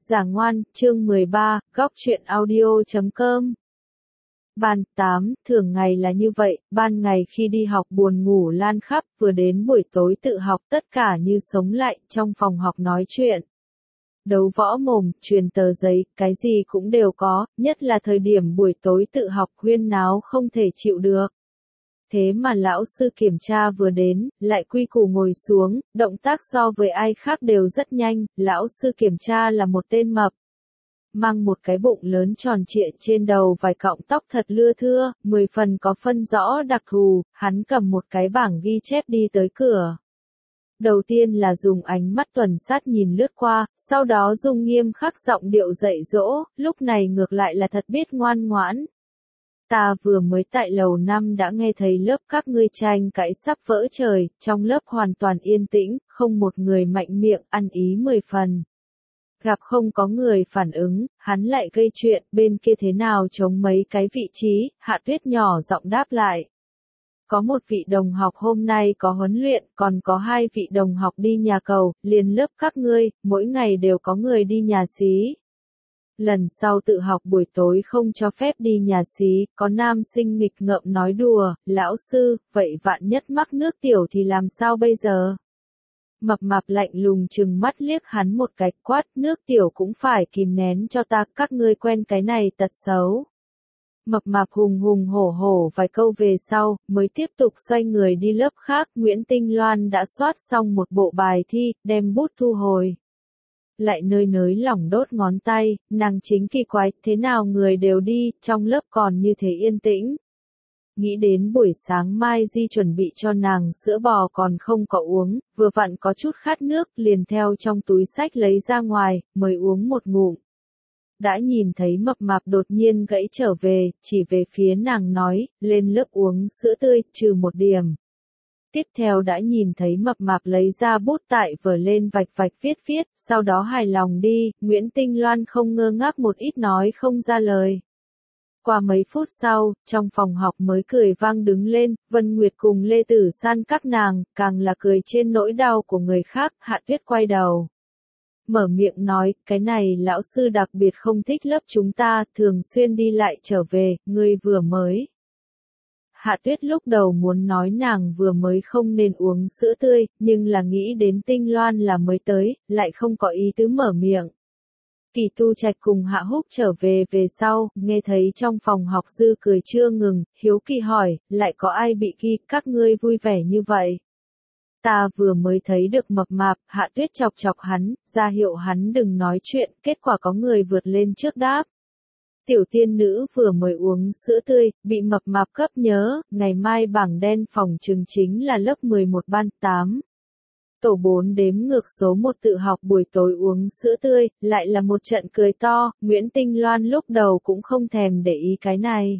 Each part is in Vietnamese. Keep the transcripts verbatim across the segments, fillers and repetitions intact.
Giả ngoan, chương mười ba, góc truyện audio chấm com. Ban tám, thường ngày là như vậy, ban ngày khi đi học buồn ngủ lan khắp, vừa đến buổi tối tự học tất cả như sống lại, trong phòng học nói chuyện. Đấu võ mồm, truyền tờ giấy, cái gì cũng đều có, nhất là thời điểm buổi tối tự học huyên náo không thể chịu được. Thế mà lão sư kiểm tra vừa đến, lại quy củ ngồi xuống, động tác so với ai khác đều rất nhanh, lão sư kiểm tra là một tên mập. Mang một cái bụng lớn tròn trịa trên đầu vài cọng tóc thật lưa thưa, mười phần có phân rõ đặc thù, hắn cầm một cái bảng ghi chép đi tới cửa. Đầu tiên là dùng ánh mắt tuần sát nhìn lướt qua, sau đó dùng nghiêm khắc giọng điệu dạy dỗ, lúc này ngược lại là thật biết ngoan ngoãn. Ta vừa mới tại lầu năm đã nghe thấy lớp các ngươi tranh cãi sắp vỡ trời, trong lớp hoàn toàn yên tĩnh, không một người mạnh miệng, ăn ý mười phần. Gặp không có người phản ứng, hắn lại gây chuyện, bên kia thế nào chống mấy cái vị trí, Hạ Tuyết nhỏ giọng đáp lại. Có một vị đồng học hôm nay có huấn luyện, còn có hai vị đồng học đi nhà cầu, liền lớp các ngươi, mỗi ngày đều có người đi nhà xí. Lần sau tự học buổi tối không cho phép đi nhà xí, có nam sinh nghịch ngợm nói đùa, lão sư, vậy vạn nhất mắc nước tiểu thì làm sao bây giờ? Mập mạp lạnh lùng chừng mắt liếc hắn một cái, quát, nước tiểu cũng phải kìm nén cho ta, các ngươi quen cái này tật xấu. Mập mạp hùng hùng hổ hổ vài câu về sau, mới tiếp tục xoay người đi lớp khác. Nguyễn Tinh Loan đã soát xong một bộ bài thi, đem bút thu hồi. Lại nơi nới lỏng đốt ngón tay, nàng chính kỳ quái, thế nào người đều đi, trong lớp còn như thế yên tĩnh. Nghĩ đến buổi sáng mai Di chuẩn bị cho nàng sữa bò còn không có uống, vừa vặn có chút khát nước, liền theo trong túi xách lấy ra ngoài, mới uống một ngụm. Đã nhìn thấy mập mạp đột nhiên gãy trở về, chỉ về phía nàng nói, lên lớp uống sữa tươi, trừ một điểm. Tiếp theo đã nhìn thấy mập mạp lấy ra bút tại vở lên vạch vạch viết viết, sau đó hài lòng đi, Nguyễn Tinh Loan không ngơ ngác một ít nói không ra lời. Qua mấy phút sau, trong phòng học mới cười vang đứng lên, Vân Nguyệt cùng Lê Tử San các nàng, càng là cười trên nỗi đau của người khác, Hạ Tuyết quay đầu. Mở miệng nói, cái này lão sư đặc biệt không thích lớp chúng ta, thường xuyên đi lại trở về, ngươi vừa mới. Hạ Tuyết lúc đầu muốn nói nàng vừa mới không nên uống sữa tươi, nhưng là nghĩ đến Tinh Loan là mới tới, lại không có ý tứ mở miệng. Kỳ Tu Trạch cùng Hạ Húc trở về về sau, nghe thấy trong phòng học Dư cười chưa ngừng, hiếu kỳ hỏi, lại có ai bị ghi, các ngươi vui vẻ như vậy. Ta vừa mới thấy được mập mạp, Hạ Tuyết chọc chọc hắn, ra hiệu hắn đừng nói chuyện, kết quả có người vượt lên trước đáp. Tiểu tiên nữ vừa mới uống sữa tươi, bị mập mạp cấp nhớ, ngày mai bảng đen phòng trường chính là lớp mười một ban tám. Tổ bốn đếm ngược số một tự học buổi tối uống sữa tươi, lại là một trận cười to, Nguyễn Tinh Loan lúc đầu cũng không thèm để ý cái này.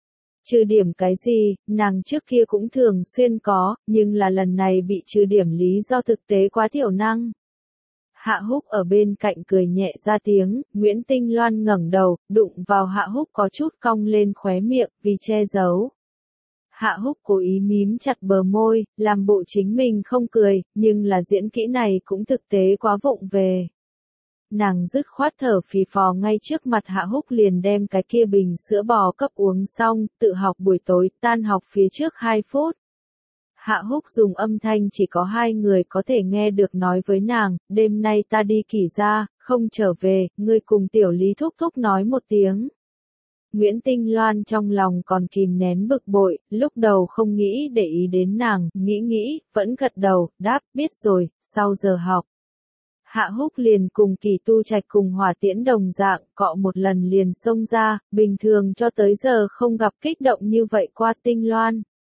Trừ điểm cái gì, nàng trước kia cũng thường xuyên có, nhưng là lần này bị trừ điểm lý do thực tế quá thiểu năng. Hạ Húc ở bên cạnh cười nhẹ ra tiếng, Nguyễn Tinh Loan ngẩng đầu, đụng vào Hạ Húc có chút cong lên khóe miệng, vì che giấu. Hạ Húc cố ý mím chặt bờ môi, làm bộ chính mình không cười, nhưng là diễn kỹ này cũng thực tế quá vụng về. Nàng dứt khoát thở phì phò ngay trước mặt Hạ Húc liền đem cái kia bình sữa bò cấp uống xong, tự học buổi tối, tan học phía trước hai phút. Hạ Húc dùng âm thanh chỉ có hai người có thể nghe được nói với nàng, đêm nay ta đi Kỷ gia, không trở về, ngươi cùng tiểu Lý thúc thúc nói một tiếng. Nguyễn Tinh Loan trong lòng còn kìm nén bực bội, lúc đầu không nghĩ để ý đến nàng, nghĩ nghĩ, vẫn gật đầu, đáp, biết rồi, sau giờ học. Hạ Húc liền cùng Kỳ Tu Trạch cùng Hỏa Tiễn đồng dạng, cọ một lần liền xông ra, bình thường cho tới giờ không gặp kích động như vậy qua Tinh Loan.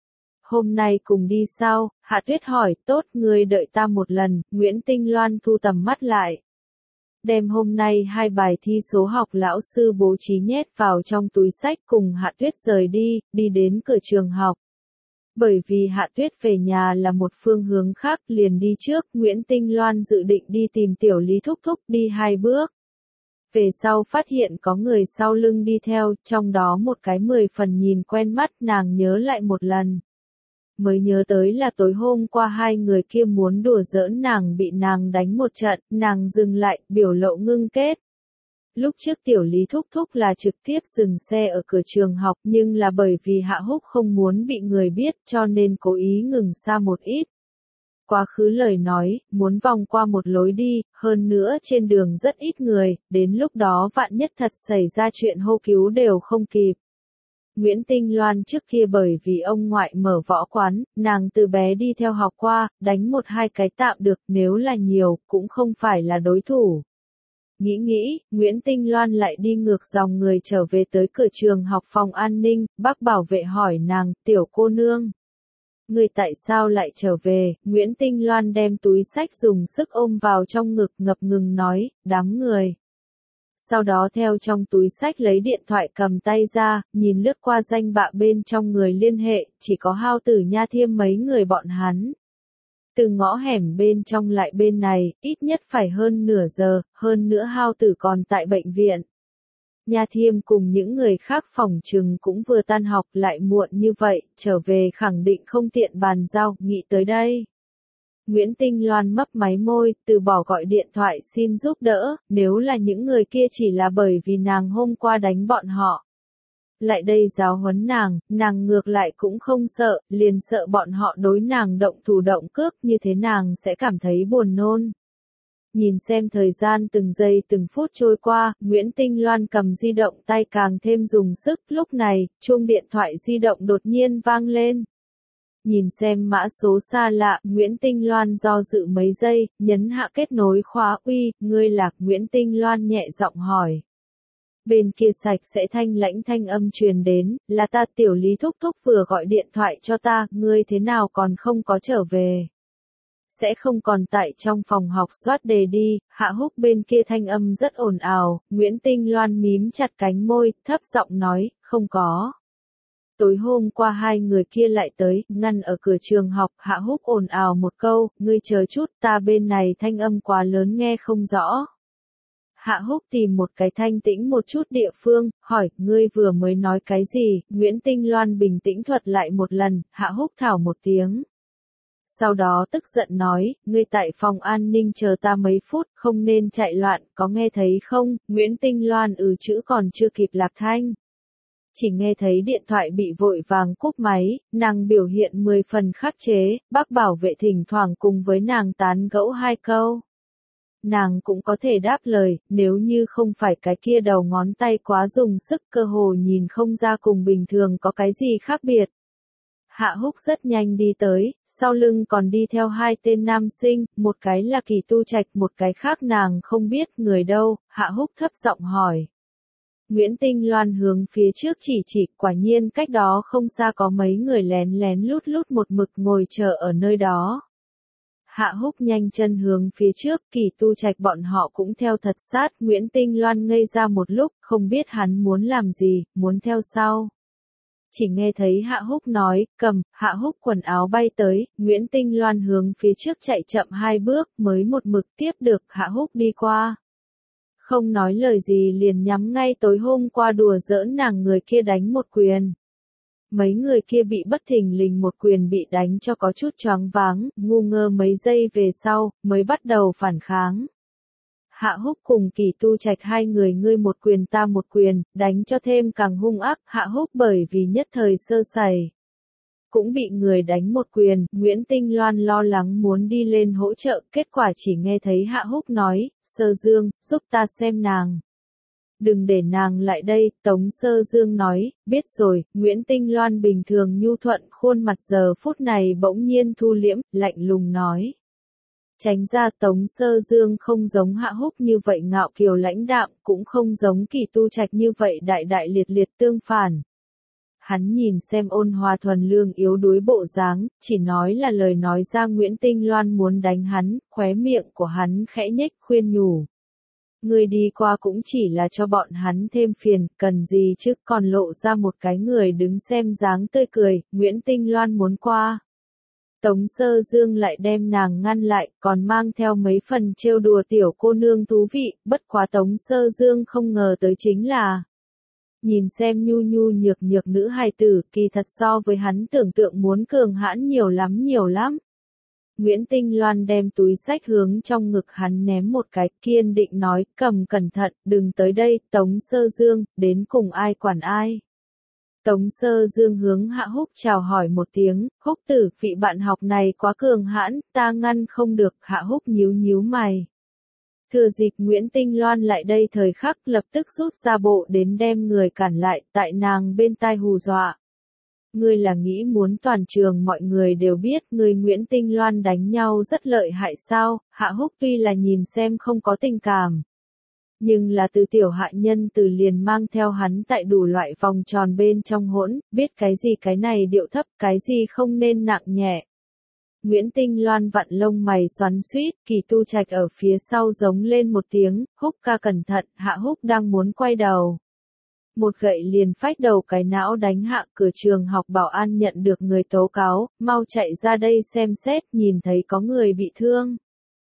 Hôm nay cùng đi sao? Hạ Tuyết hỏi, tốt, ngươi đợi ta một lần, Nguyễn Tinh Loan thu tầm mắt lại. Đem hôm nay hai bài thi số học lão sư bố trí nhét vào trong túi sách cùng Hạ Tuyết rời đi, đi đến cửa trường học. Bởi vì Hạ Tuyết về nhà là một phương hướng khác liền đi trước, Nguyễn Tinh Loan dự định đi tìm tiểu Lý thúc thúc đi hai bước. Về sau phát hiện có người sau lưng đi theo, trong đó một cái mười phần nhìn quen mắt nàng nhớ lại một lần. Mới nhớ tới là tối hôm qua hai người kia muốn đùa giỡn nàng bị nàng đánh một trận, nàng dừng lại, biểu lộ ngưng kết. Lúc trước tiểu Lý Thúc Thúc là trực tiếp dừng xe ở cửa trường học nhưng là bởi vì Hạ Húc không muốn bị người biết cho nên cố ý ngừng xa một ít. Quá khứ lời nói, muốn vòng qua một lối đi, hơn nữa trên đường rất ít người, đến lúc đó vạn nhất thật xảy ra chuyện hô cứu đều không kịp. Nguyễn Tinh Loan trước kia bởi vì ông ngoại mở võ quán, nàng từ bé đi theo học qua, đánh một hai cái tạm được, nếu là nhiều, cũng không phải là đối thủ. Nghĩ nghĩ, Nguyễn Tinh Loan lại đi ngược dòng người trở về tới cửa trường học phòng an ninh, bác bảo vệ hỏi nàng, tiểu cô nương. Người tại sao lại trở về, Nguyễn Tinh Loan đem túi sách dùng sức ôm vào trong ngực ngập ngừng nói, đám người. Sau đó theo trong túi sách lấy điện thoại cầm tay ra, nhìn lướt qua danh bạ bên trong người liên hệ, chỉ có Hao Tử Nha Thiêm mấy người bọn hắn. Từ ngõ hẻm bên trong lại bên này, ít nhất phải hơn nửa giờ, hơn nữa Hao Tử còn tại bệnh viện. Nha Thiêm cùng những người khác phòng trừng cũng vừa tan học lại muộn như vậy, trở về khẳng định không tiện bàn giao, nghĩ tới đây. Nguyễn Tinh Loan mấp máy môi, từ bỏ gọi điện thoại xin giúp đỡ, nếu là những người kia chỉ là bởi vì nàng hôm qua đánh bọn họ. Lại đây giáo huấn nàng, nàng ngược lại cũng không sợ, liền sợ bọn họ đối nàng động thủ động cước như thế nàng sẽ cảm thấy buồn nôn. Nhìn xem thời gian từng giây từng phút trôi qua, Nguyễn Tinh Loan cầm di động tay càng thêm dùng sức, lúc này, chuông điện thoại di động đột nhiên vang lên. Nhìn xem mã số xa lạ, Nguyễn Tinh Loan do dự mấy giây, nhấn hạ kết nối khóa uy, ngươi lạc Nguyễn Tinh Loan nhẹ giọng hỏi. Bên kia sạch sẽ thanh lãnh thanh âm truyền đến, là ta tiểu Lý Thúc Thúc vừa gọi điện thoại cho ta, ngươi thế nào còn không có trở về. Sẽ không còn tại trong phòng học soát đề đi, Hạ Húc bên kia thanh âm rất ồn ào, Nguyễn Tinh Loan mím chặt cánh môi, thấp giọng nói, không có. Tối hôm qua hai người kia lại tới, ngăn ở cửa trường học, Hạ Húc ồn ào một câu, ngươi chờ chút, ta bên này thanh âm quá lớn nghe không rõ. Hạ Húc tìm một cái thanh tĩnh một chút địa phương, hỏi, ngươi vừa mới nói cái gì, Nguyễn Tinh Loan bình tĩnh thuật lại một lần, Hạ Húc thảo một tiếng. Sau đó tức giận nói, ngươi tại phòng an ninh chờ ta mấy phút, không nên chạy loạn, có nghe thấy không, Nguyễn Tinh Loan ừ chữ còn chưa kịp lạc thanh. Chỉ nghe thấy điện thoại bị vội vàng cúp máy, nàng biểu hiện mười phần khắc chế, bác bảo vệ thỉnh thoảng cùng với nàng tán gẫu hai câu. Nàng cũng có thể đáp lời, nếu như không phải cái kia đầu ngón tay quá dùng sức cơ hồ nhìn không ra cùng bình thường có cái gì khác biệt. Hạ Húc rất nhanh đi tới, sau lưng còn đi theo hai tên nam sinh, một cái là Kỳ Tu Trạch, một cái khác nàng không biết người đâu, Hạ Húc thấp giọng hỏi. Nguyễn Tinh Loan hướng phía trước chỉ chỉ, quả nhiên cách đó không xa có mấy người lén lén lút lút một mực ngồi chờ ở nơi đó. Hạ Húc nhanh chân hướng phía trước, Kỳ Tu Trạch bọn họ cũng theo thật sát, Nguyễn Tinh Loan ngây ra một lúc, không biết hắn muốn làm gì, muốn theo sau. Chỉ nghe thấy Hạ Húc nói, cầm, Hạ Húc quần áo bay tới, Nguyễn Tinh Loan hướng phía trước chạy chậm hai bước, mới một mực tiếp được Hạ Húc đi qua. Không nói lời gì liền nhắm ngay tối hôm qua đùa giỡn nàng người kia đánh một quyền. Mấy người kia bị bất thình lình một quyền bị đánh cho có chút choáng váng, ngu ngơ mấy giây về sau, mới bắt đầu phản kháng. Hạ Húc cùng Kỳ Tu Trạch hai người ngươi một quyền ta một quyền, đánh cho thêm càng hung ác, Hạ Húc bởi vì nhất thời sơ sẩy. Cũng bị người đánh một quyền, Nguyễn Tinh Loan lo lắng muốn đi lên hỗ trợ, kết quả chỉ nghe thấy Hạ Húc nói, Sơ Dương, giúp ta xem nàng. Đừng để nàng lại đây, Tống Sơ Dương nói, biết rồi, Nguyễn Tinh Loan bình thường nhu thuận khuôn mặt giờ phút này bỗng nhiên thu liễm, lạnh lùng nói. Tránh ra Tống Sơ Dương không giống Hạ Húc như vậy ngạo kiều lãnh đạm, cũng không giống Kỳ Tu Trạch như vậy đại đại liệt liệt tương phản. Hắn nhìn xem ôn hòa thuần lương yếu đuối bộ dáng, chỉ nói là lời nói ra Nguyễn Tinh Loan muốn đánh hắn, khóe miệng của hắn khẽ nhếch khuyên nhủ. Người đi qua cũng chỉ là cho bọn hắn thêm phiền, cần gì chứ, còn lộ ra một cái người đứng xem dáng tươi cười, Nguyễn Tinh Loan muốn qua. Tống Sơ Dương lại đem nàng ngăn lại, còn mang theo mấy phần trêu đùa tiểu cô nương thú vị, bất quá Tống Sơ Dương không ngờ tới chính là. Nhìn xem nhu nhu nhược nhược nữ hài tử, kỳ thật so với hắn tưởng tượng muốn cường hãn nhiều lắm nhiều lắm. Nguyễn Tinh Loan đem túi xách hướng trong ngực hắn ném một cái, kiên định nói, cầm cẩn thận, đừng tới đây, Tống Sơ Dương, đến cùng ai quản ai. Tống Sơ Dương hướng Hạ Húc chào hỏi một tiếng, Húc tử, vị bạn học này quá cường hãn, ta ngăn không được, Hạ Húc nhíu nhíu mày. Thừa dịp Nguyễn Tinh Loan lại đây thời khắc lập tức rút ra bộ đến đem người cản lại, tại nàng bên tai hù dọa. Ngươi là nghĩ muốn toàn trường mọi người đều biết ngươi Nguyễn Tinh Loan đánh nhau rất lợi hại sao, Hạ Húc tuy là nhìn xem không có tình cảm. Nhưng là từ tiểu hạ nhân từ liền mang theo hắn tại đủ loại vòng tròn bên trong hỗn, biết cái gì cái này điệu thấp, cái gì không nên nặng nhẹ. Nguyễn Tinh Loan vặn lông mày xoắn xuýt, Kỳ Tu Trạch ở phía sau giống lên một tiếng, Húc ca cẩn thận, Hạ Húc đang muốn quay đầu. Một gậy liền phách đầu cái não đánh hạ, cửa trường học bảo an nhận được người tố cáo, mau chạy ra đây xem xét, nhìn thấy có người bị thương.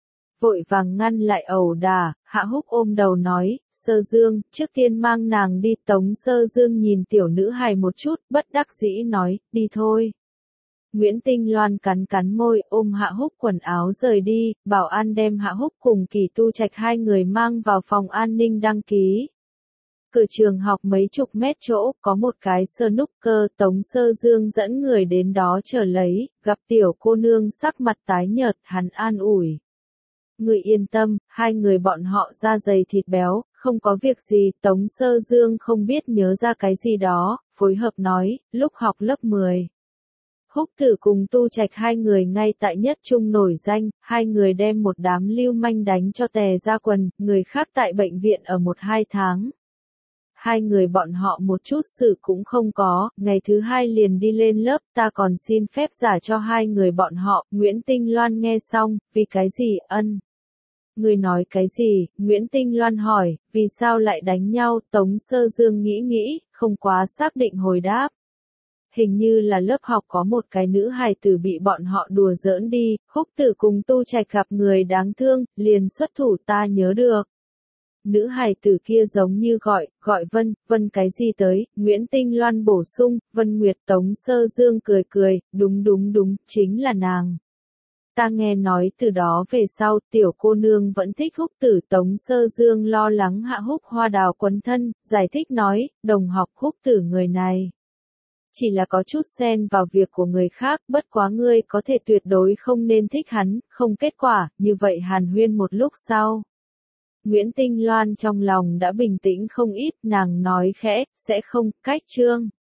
Vội vàng ngăn lại ẩu đả, Hạ Húc ôm đầu nói, Sơ Dương, trước tiên mang nàng đi. Tống Sơ Dương nhìn tiểu nữ hài một chút, bất đắc dĩ nói, đi thôi. Nguyễn Tinh Loan cắn cắn môi, ôm Hạ Húc quần áo rời đi, bảo an đem Hạ Húc cùng Kỳ Tu Trạch hai người mang vào phòng an ninh đăng ký. Cửa trường học mấy chục mét chỗ, có một cái sơ núc cơ, Tống Sơ Dương dẫn người đến đó chờ lấy, gặp tiểu cô nương sắc mặt tái nhợt, hắn an ủi. Người yên tâm, hai người bọn họ da dày thịt béo, không có việc gì. Tống Sơ Dương không biết nhớ ra cái gì đó, phối hợp nói, lúc học lớp mười. Húc tử cùng Tu Trạch hai người ngay tại nhất trung nổi danh, hai người đem một đám lưu manh đánh cho tè ra quần, người khác tại bệnh viện ở một hai tháng. Hai người bọn họ một chút sự cũng không có, ngày thứ hai liền đi lên lớp, ta còn xin phép giả cho hai người bọn họ. Nguyễn Tinh Loan nghe xong, vì cái gì, ân? Người nói cái gì? Nguyễn Tinh Loan hỏi, vì sao lại đánh nhau? Tống Sơ Dương nghĩ nghĩ, không quá xác định hồi đáp. Hình như là lớp học có một cái nữ hài tử bị bọn họ đùa giỡn đi, Húc tử cùng Tu Trạch gặp người đáng thương, liền xuất thủ, ta nhớ được. Nữ hài tử kia giống như gọi, gọi Vân, Vân cái gì tới, Nguyễn Tinh Loan bổ sung, Vân Nguyệt. Tống Sơ Dương cười cười, đúng đúng đúng, chính là nàng. Ta nghe nói từ đó về sau, tiểu cô nương vẫn thích Húc tử. Tống Sơ Dương lo lắng Hạ Húc hoa đào quấn thân, giải thích nói, đồng học Húc tử người này. Chỉ là có chút xen vào việc của người khác, bất quá ngươi có thể tuyệt đối không nên thích hắn, không kết quả, như vậy hàn huyên một lúc sau. Nguyễn Tinh Loan trong lòng đã bình tĩnh không ít, nàng nói khẽ, sẽ không, cách chương.